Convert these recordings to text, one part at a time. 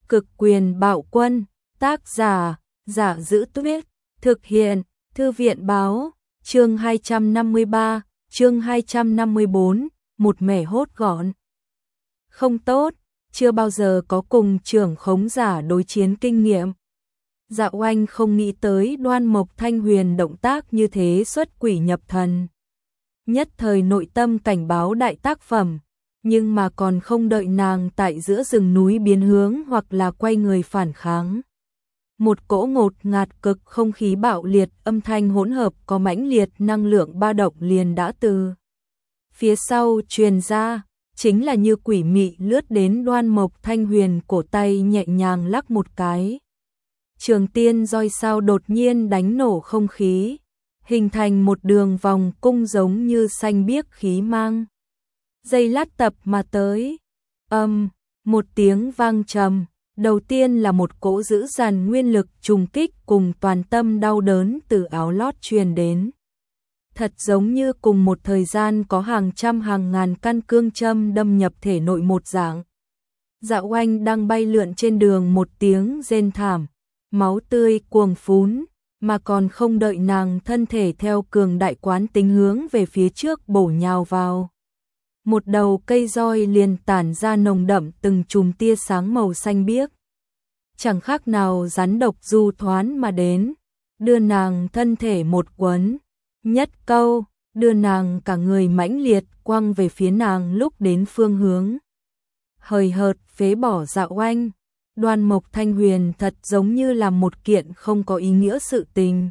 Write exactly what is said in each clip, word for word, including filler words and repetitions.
Cực quyền bạo quân, tác giả, Giả Giữ Tuyết, thực hiện, Thư viện báo, chương hai trăm năm mươi ba, chương hai trăm năm mươi bốn, một mẻ hốt gọn. Không tốt, chưa bao giờ có cùng trưởng khống giả đối chiến kinh nghiệm. Dạ Oanh không nghĩ tới Đoan Mộc Thanh Huyền động tác như thế xuất quỷ nhập thần. Nhất thời nội tâm cảnh báo đại tác phẩm, nhưng mà còn không đợi nàng tại giữa rừng núi biến hướng hoặc là quay người phản kháng. Một cỗ ngột ngạt cực không khí bạo liệt, âm thanh hỗn hợp có mãnh liệt năng lượng ba động liền đã từ phía sau truyền ra, chính là như quỷ mị lướt đến Đoan Mộc Thanh Huyền, cổ tay nhẹ nhàng lắc một cái. Trường tiên roi sao đột nhiên đánh nổ không khí, hình thành một đường vòng cung giống như xanh biếc khí mang. Dây lát tập mà tới, âm, một tiếng vang trầm, đầu tiên là một cỗ dữ dằn nguyên lực trùng kích cùng toàn tâm đau đớn từ áo lót truyền đến. Thật giống như cùng một thời gian có hàng trăm hàng ngàn căn cương châm đâm nhập thể nội một dạng. Dạ Oanh đang bay lượn trên đường, một tiếng rên thảm, máu tươi cuồng phún, mà còn không đợi nàng thân thể theo cường đại quán tính hướng về phía trước bổ nhào vào. Một đầu cây roi liền tản ra nồng đậm từng chùm tia sáng màu xanh biếc. Chẳng khác nào rắn độc du thoán mà đến, đưa nàng thân thể một quấn, nhất câu, đưa nàng cả người mãnh liệt quăng về phía nàng lúc đến phương hướng. Hời hợt phế bỏ Dạ Oanh, Đoan Mộc Thanh Huyền thật giống như là một kiện không có ý nghĩa sự tình.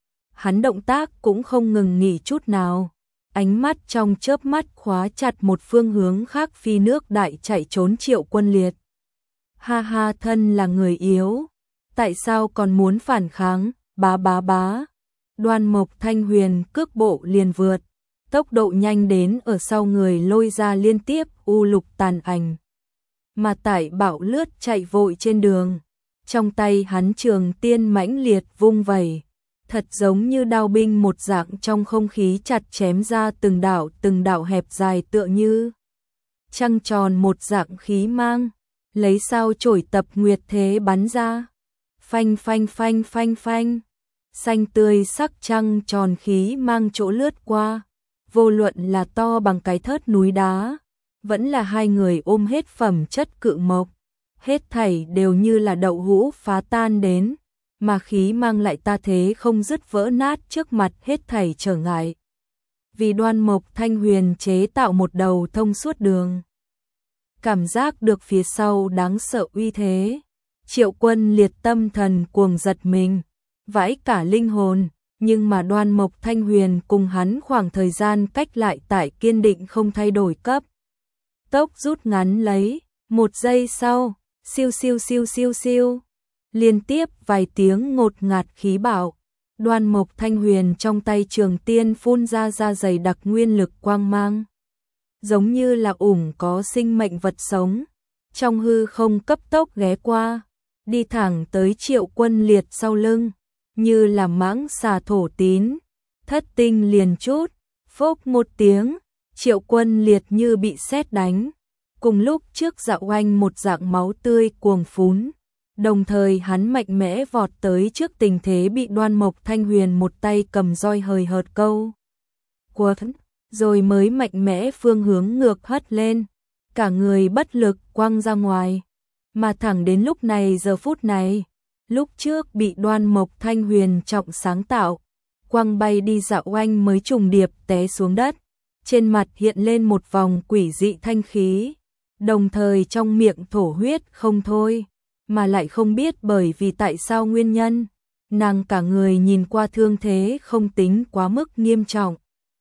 Hắn động tác cũng không ngừng nghỉ chút nào, ánh mắt trong chớp mắt khóa chặt một phương hướng khác, phi nước đại chạy trốn Triệu Quân Liệt. Ha ha, thân là người yếu, tại sao còn muốn phản kháng, bá bá bá. Đoan Mộc Thanh Huyền cước bộ liền vượt, tốc độ nhanh đến ở sau người lôi ra liên tiếp u lục tàn ảnh. Mà tại bạo lướt chạy vội trên đường, trong tay hắn trường tiên mãnh liệt vung vẩy, thật giống như đao binh một dạng, trong không khí chặt chém ra từng đạo từng đạo hẹp dài tựa như trăng tròn một dạng khí mang, lấy sao chổi tập nguyệt thế bắn ra. Phanh phanh phanh phanh phanh, xanh tươi sắc trăng tròn khí mang chỗ lướt qua, vô luận là to bằng cái thớt núi đá, vẫn là hai người ôm hết phẩm chất cự mộc, hết thảy đều như là đậu hũ phá tan đến, mà khí mang lại ta thế không dứt vỡ nát trước mặt hết thảy trở ngại. Vì Đoan Mộc Thanh Huyền chế tạo một đầu thông suốt đường. Cảm giác được phía sau đáng sợ uy thế, Triệu Quân Liệt tâm thần cuồng giật mình, vãi cả linh hồn, nhưng mà Đoan Mộc Thanh Huyền cùng hắn khoảng thời gian cách lại tại kiên định không thay đổi cấp. Tốc rút ngắn lấy, một giây sau, siêu siêu siêu siêu siêu, liên tiếp vài tiếng ngột ngạt khí bạo, Đoan Mộc Thanh Huyền trong tay trường tiên phun ra ra dày đặc nguyên lực quang mang, giống như là ủng có sinh mệnh vật sống, trong hư không cấp tốc ghé qua, đi thẳng tới Triệu Quân Liệt sau lưng, như là mãng xà thổ tín, thất tinh liền chút, phốc một tiếng, Triệu Quân Liệt như bị sét đánh, cùng lúc trước Dạ Oanh một dạng máu tươi cuồng phún, đồng thời hắn mạnh mẽ vọt tới trước, tình thế bị Đoan Mộc Thanh Huyền một tay cầm roi hời hợt câu quật, rồi mới mạnh mẽ phương hướng ngược hất lên, cả người bất lực quăng ra ngoài, mà thẳng đến lúc này giờ phút này, lúc trước bị Đoan Mộc Thanh Huyền trọng sáng tạo, quăng bay đi Dạ Oanh mới trùng điệp té xuống đất, trên mặt hiện lên một vòng quỷ dị thanh khí, đồng thời trong miệng thổ huyết không thôi, mà lại không biết bởi vì tại sao nguyên nhân, nàng cả người nhìn qua thương thế không tính quá mức nghiêm trọng,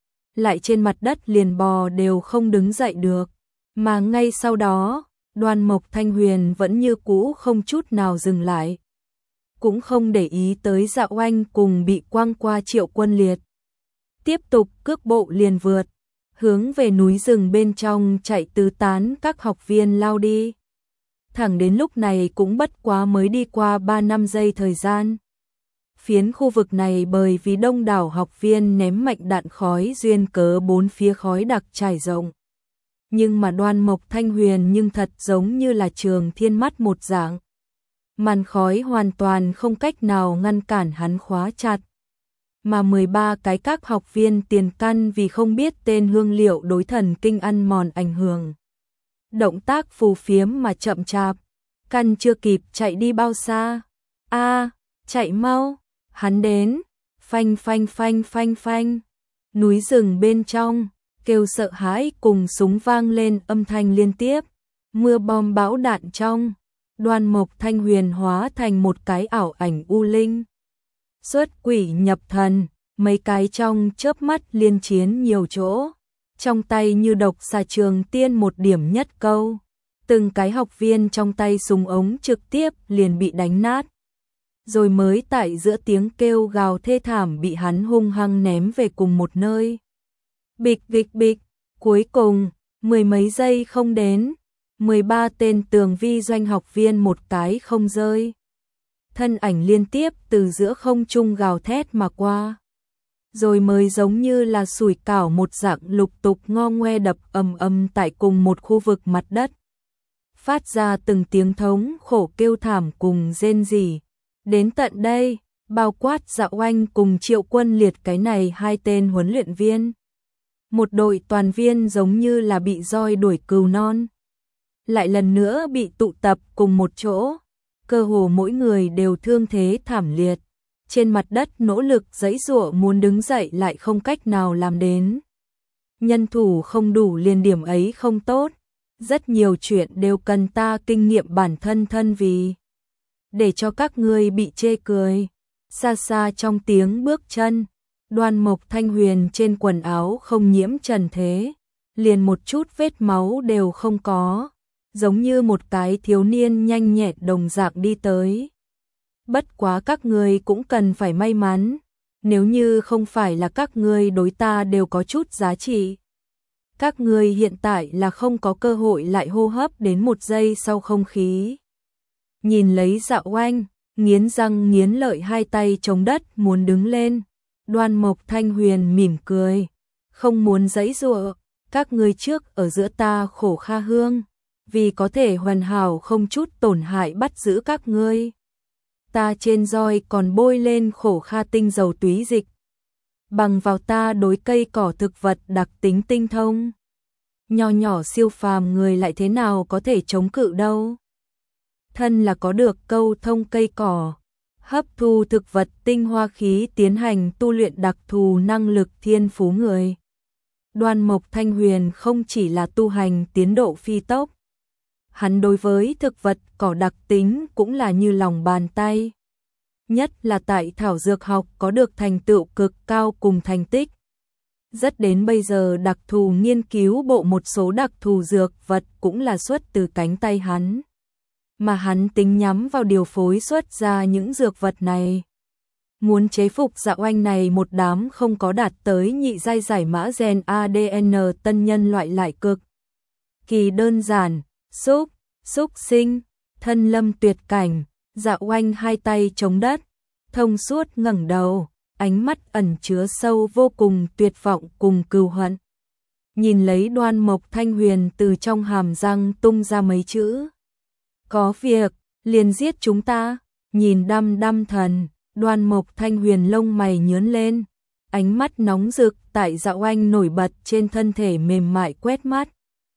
lại trên mặt đất liền bò đều không đứng dậy được, mà ngay sau đó, Đoan Mộc Thanh Huyền vẫn như cũ không chút nào dừng lại, cũng không để ý tới Dạ Oanh cùng bị quăng qua Triệu Quân Liệt, tiếp tục cước bộ liền vượt, hướng về núi rừng bên trong chạy tứ tán các học viên lao đi. Thẳng đến lúc này cũng bất quá mới đi qua ba năm giây thời gian. Phiến khu vực này bởi vì đông đảo học viên ném mạnh đạn khói duyên cớ bốn phía khói đặc trải rộng. Nhưng mà Đoan Mộc Thanh Huyền nhưng thật giống như là trường thiên mắt một dạng, màn khói hoàn toàn không cách nào ngăn cản hắn khóa chặt. Mà mười ba cái các học viên tiền căn vì không biết tên hương liệu đối thần kinh ăn mòn ảnh hưởng. Động tác phù phiếm mà chậm chạp, căn chưa kịp chạy đi bao xa. A, chạy mau, hắn đến, phanh phanh phanh phanh phanh. Núi rừng bên trong, kêu sợ hãi cùng súng vang lên âm thanh liên tiếp. Mưa bom bão đạn trong, Đoan Mộc Thanh Huyền hóa thành một cái ảo ảnh u linh. Xuất quỷ nhập thần, mấy cái trong chớp mắt liên chiến nhiều chỗ. Trong tay như độc xà trường tiên một điểm nhất câu. Từng cái học viên trong tay súng ống trực tiếp liền bị đánh nát. Rồi mới tại giữa tiếng kêu gào thê thảm bị hắn hung hăng ném về cùng một nơi. Bịch bịch bịch, cuối cùng, mười mấy giây không đến, mười ba tên tường vi doanh học viên một cái không rơi. Thân ảnh liên tiếp từ giữa không trung gào thét mà qua. Rồi mới giống như là sủi cảo một dạng lục tục ngo ngoe đập ầm ầm tại cùng một khu vực mặt đất. Phát ra từng tiếng thống khổ kêu thảm cùng rên rỉ. Đến tận đây, bao quát Dạ Oanh cùng Triệu Quân Liệt cái này hai tên huấn luyện viên. Một đội toàn viên giống như là bị roi đuổi cừu non. Lại lần nữa bị tụ tập cùng một chỗ. Cơ hồ mỗi người đều thương thế thảm liệt. Trên mặt đất nỗ lực giãy giụa muốn đứng dậy lại không cách nào làm đến. Nhân thủ không đủ liền điểm ấy không tốt. Rất nhiều chuyện đều cần ta kinh nghiệm bản thân thân vì. Để cho các ngươi bị chê cười. Xa xa trong tiếng bước chân, Đoan Mộc Thanh Huyền trên quần áo không nhiễm trần thế, liền một chút vết máu đều không có, giống như một cái thiếu niên nhanh nhẹn đồng dạng đi tới. Bất quá các ngươi cũng cần phải may mắn, nếu như không phải là các ngươi đối ta đều có chút giá trị. Các ngươi hiện tại là không có cơ hội lại hô hấp đến một giây sau không khí. Nhìn lấy Dạ Oanh, nghiến răng nghiến lợi hai tay chống đất muốn đứng lên. Đoan Mộc Thanh Huyền mỉm cười, không muốn giãy giụa, các ngươi trước ở giữa ta khổ kha hương, vì có thể hoàn hảo không chút tổn hại bắt giữ các ngươi. Ta trên roi còn bôi lên khổ kha tinh dầu túy dịch, bằng vào ta đối cây cỏ thực vật đặc tính tinh thông. Nho nhỏ siêu phàm người lại thế nào có thể chống cự đâu. Thân là có được câu thông cây cỏ, hấp thu thực vật tinh hoa khí tiến hành tu luyện đặc thù năng lực thiên phú người. Đoan Mộc Thanh Huyền không chỉ là tu hành tiến độ phi tốc. Hắn đối với thực vật cỏ đặc tính cũng là như lòng bàn tay. Nhất là tại thảo dược học có được thành tựu cực cao cùng thành tích. Rất đến bây giờ đặc thù nghiên cứu bộ một số đặc thù dược vật cũng là xuất từ cánh tay hắn. Mà hắn tính nhắm vào điều phối xuất ra những dược vật này. Muốn chế phục Dạ Oanh này một đám không có đạt tới nhị giai giải mã gen a đê en tân nhân loại lại cực. Kỳ đơn giản, xúc, xúc sinh, thân lâm tuyệt cảnh, Dạ Oanh hai tay chống đất, thông suốt ngẩng đầu, ánh mắt ẩn chứa sâu vô cùng tuyệt vọng cùng cừu hận. Nhìn lấy Đoan Mộc Thanh Huyền từ trong hàm răng tung ra mấy chữ. Có việc, liền giết chúng ta, nhìn đăm đăm thần, Đoan Mộc Thanh Huyền lông mày nhướng lên, ánh mắt nóng rực tại Dạ Oanh nổi bật trên thân thể mềm mại quét mắt.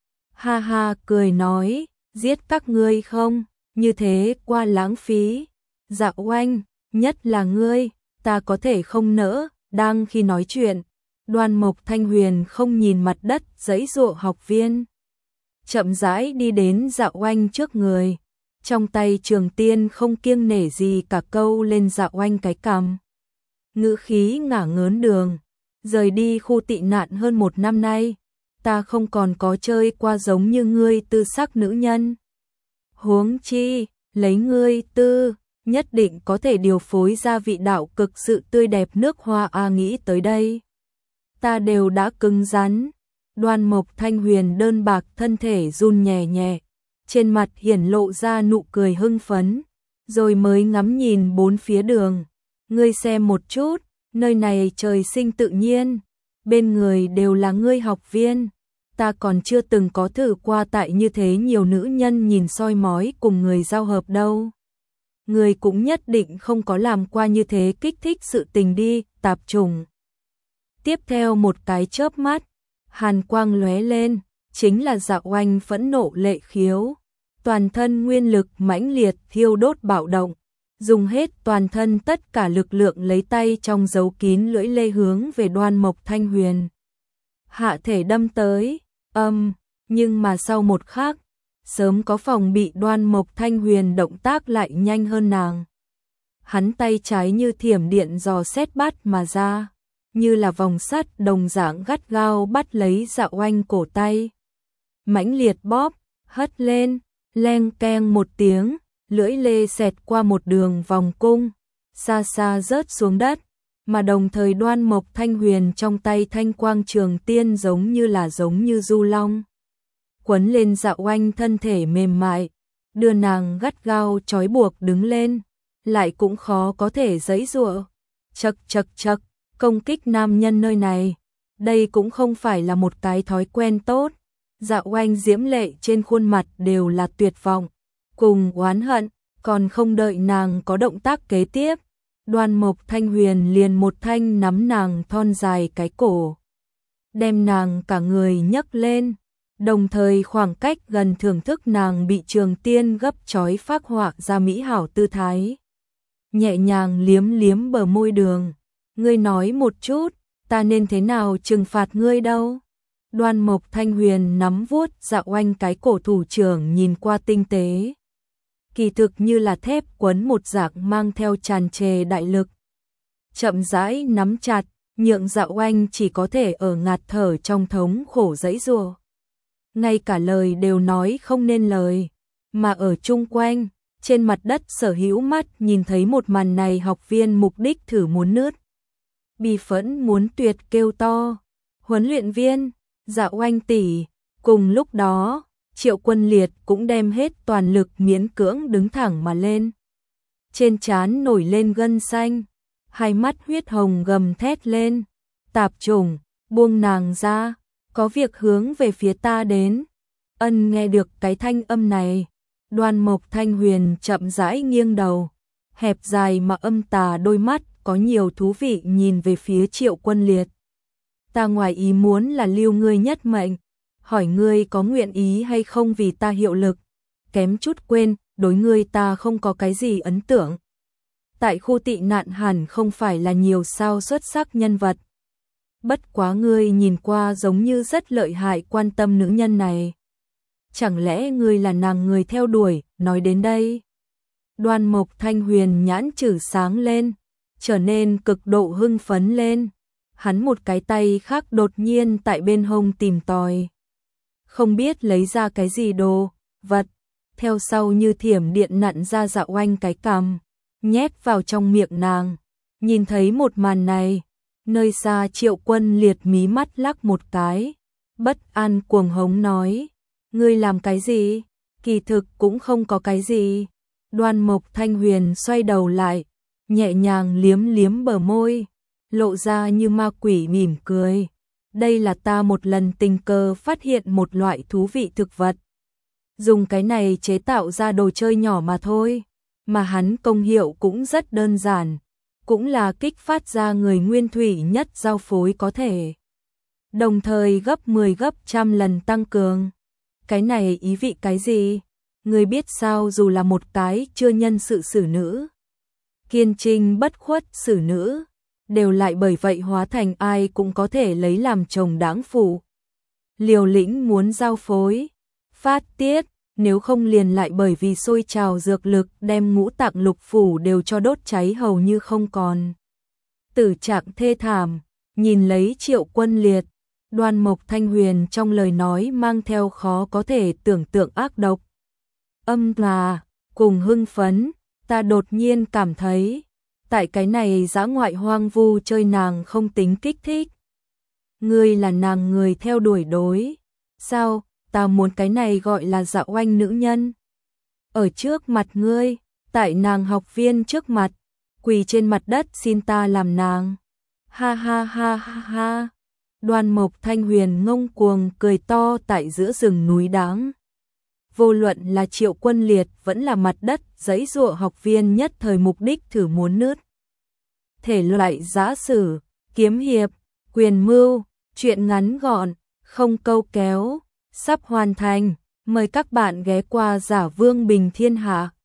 Ha ha cười nói, giết các ngươi không, như thế qua lãng phí. Dạ Oanh, nhất là ngươi, ta có thể không nỡ. Đang khi nói chuyện, Đoan Mộc Thanh Huyền không nhìn mặt đất giãy giụa học viên. Chậm rãi đi đến Dạ Oanh trước người, trong tay trường tiên không kiêng nể gì cả câu lên Dạ Oanh cái cằm. Ngữ khí ngả ngớn đường, rời đi khu tị nạn hơn một năm nay, ta không còn có chơi qua giống như ngươi tư sắc nữ nhân. Huống chi, lấy ngươi tư, nhất định có thể điều phối ra vị đạo cực sự tươi đẹp nước hoa a nghĩ tới đây. Ta đều đã cứng rắn. Đoan Mộc Thanh Huyền đơn bạc thân thể run nhẹ nhẹ, trên mặt hiển lộ ra nụ cười hưng phấn, rồi mới ngắm nhìn bốn phía đường. Ngươi xem một chút, nơi này trời sinh tự nhiên, bên người đều là ngươi học viên, ta còn chưa từng có thử qua tại như thế nhiều nữ nhân nhìn soi mói cùng người giao hợp đâu. người cũng nhất định không có làm qua như thế kích thích sự tình đi, tạp trùng. Tiếp theo một cái chớp mắt, hàn quang lóe lên, chính là Dạ Oanh phẫn nộ lệ khiếu, toàn thân nguyên lực mãnh liệt thiêu đốt bạo động, dùng hết toàn thân tất cả lực lượng lấy tay trong giấu kín lưỡi lê hướng về Đoan Mộc Thanh Huyền. Hạ thể đâm tới, âm, nhưng mà sau một khắc, sớm có phòng bị Đoan Mộc Thanh Huyền động tác lại nhanh hơn nàng. Hắn tay trái như thiểm điện dò xét bắt mà ra, như là vòng sắt đồng dạng gắt gao bắt lấy Dạ Oanh cổ tay. Mãnh liệt bóp, hất lên, leng keng một tiếng, lưỡi lê xẹt qua một đường vòng cung, xa xa rớt xuống đất, mà đồng thời Đoan Mộc Thanh Huyền trong tay thanh quang trường tiên giống như là giống như du long. Quấn lên Dạ Oanh thân thể mềm mại, đưa nàng gắt gao trói buộc đứng lên, lại cũng khó có thể giãy giụa. Chậc chậc chậc, công kích nam nhân nơi này, đây cũng không phải là một cái thói quen tốt. Dạ Oanh diễm lệ trên khuôn mặt đều là tuyệt vọng, cùng oán hận, còn không đợi nàng có động tác kế tiếp, Đoan Mộc Thanh Huyền liền một thanh nắm nàng thon dài cái cổ, đem nàng cả người nhấc lên, đồng thời khoảng cách gần thưởng thức nàng bị trường tiên gấp chói phác họa ra mỹ hảo tư thái. Nhẹ nhàng liếm liếm bờ môi đường, ngươi nói một chút, ta nên thế nào trừng phạt ngươi đâu? Đoan Mộc Thanh Huyền nắm vuốt Dạ Oanh cái cổ thủ trưởng nhìn qua tinh tế. Kỳ thực như là thép quấn một dạng mang theo tràn trề đại lực. Chậm rãi nắm chặt, nhượng Dạ Oanh chỉ có thể ở ngạt thở trong thống khổ giãy giụa. Ngay cả lời đều nói không nên lời, mà ở chung quanh, trên mặt đất sở hữu mắt nhìn thấy một màn này học viên mục đích thử muốn nứt. Bi phẫn muốn tuyệt kêu to, huấn luyện viên, Dạ Oanh tỷ. Cùng lúc đó, Triệu Quân Liệt cũng đem hết toàn lực miễn cưỡng đứng thẳng mà lên. Trên trán nổi lên gân xanh, hai mắt huyết hồng gầm thét lên, tạp chủng, buông nàng ra, có việc hướng về phía ta đến. Ân nghe được cái thanh âm này, Đoan Mộc Thanh Huyền chậm rãi nghiêng đầu, hẹp dài mà âm tà đôi mắt có nhiều thú vị nhìn về phía Triệu Quân Liệt. Ta ngoài ý muốn là lưu ngươi nhất mệnh, hỏi ngươi có nguyện ý hay không vì ta hiệu lực, kém chút quên, đối ngươi ta không có cái gì ấn tượng. Tại khu tị nạn hẳn không phải là nhiều sao xuất sắc nhân vật. Bất quá ngươi nhìn qua giống như rất lợi hại quan tâm nữ nhân này. Chẳng lẽ ngươi là nàng người theo đuổi, nói đến đây. Đoan Mộc Thanh Huyền nhãn chử sáng lên, trở nên cực độ hưng phấn lên. Hắn một cái tay khác đột nhiên tại bên hông tìm tòi. Không biết lấy ra cái gì đồ, vật, theo sau như thiểm điện nặn ra Dạ Oanh cái cằm, nhét vào trong miệng nàng. Nhìn thấy một màn này, nơi xa Triệu Quân Liệt mí mắt lắc một cái, bất an cuồng hống nói, ngươi làm cái gì? Kỳ thực cũng không có cái gì. Đoan Mộc Thanh Huyền xoay đầu lại, nhẹ nhàng liếm liếm bờ môi, lộ ra như ma quỷ mỉm cười. Đây là ta một lần tình cờ phát hiện một loại thú vị thực vật. Dùng cái này chế tạo ra đồ chơi nhỏ mà thôi, mà hắn công hiệu cũng rất đơn giản, cũng là kích phát ra người nguyên thủy nhất giao phối có thể. Đồng thời gấp mười gấp trăm lần tăng cường. Cái này ý vị cái gì? Người biết sao, dù là một cái chưa nhân sự xử nữ, kiên trinh bất khuất xử nữ, đều lại bởi vậy hóa thành ai cũng có thể lấy làm chồng đáng phụ. Liều lĩnh muốn giao phối, phát tiết, nếu không liền lại bởi vì sôi trào dược lực đem ngũ tạng lục phủ đều cho đốt cháy hầu như không còn. Tử trạng thê thảm, nhìn lấy Triệu Quân Liệt, Đoan Mộc Thanh Huyền trong lời nói mang theo khó có thể tưởng tượng ác độc. Âm là, cùng hưng phấn, ta đột nhiên cảm thấy, tại cái này dã ngoại hoang vu chơi nàng không tính kích thích. Ngươi là nàng người theo đuổi đối. Sao, ta muốn cái này gọi là Dạ Oanh nữ nhân. Ở trước mặt ngươi, tại nàng học viên trước mặt, quỳ trên mặt đất xin ta làm nàng. Ha ha ha ha ha. Đoan Mộc Thanh Huyền ngông cuồng cười to tại giữa rừng núi đáng. vô luận là Triệu Quân Liệt vẫn là mặt đất, giấy giụa học viên nhất thời mục đích thử muốn nứt. Thể loại giã sử, kiếm hiệp, quyền mưu, truyện ngắn gọn, không câu kéo, sắp hoàn thành. Mời các bạn ghé qua Giả Vương Bình Thiên Hạ.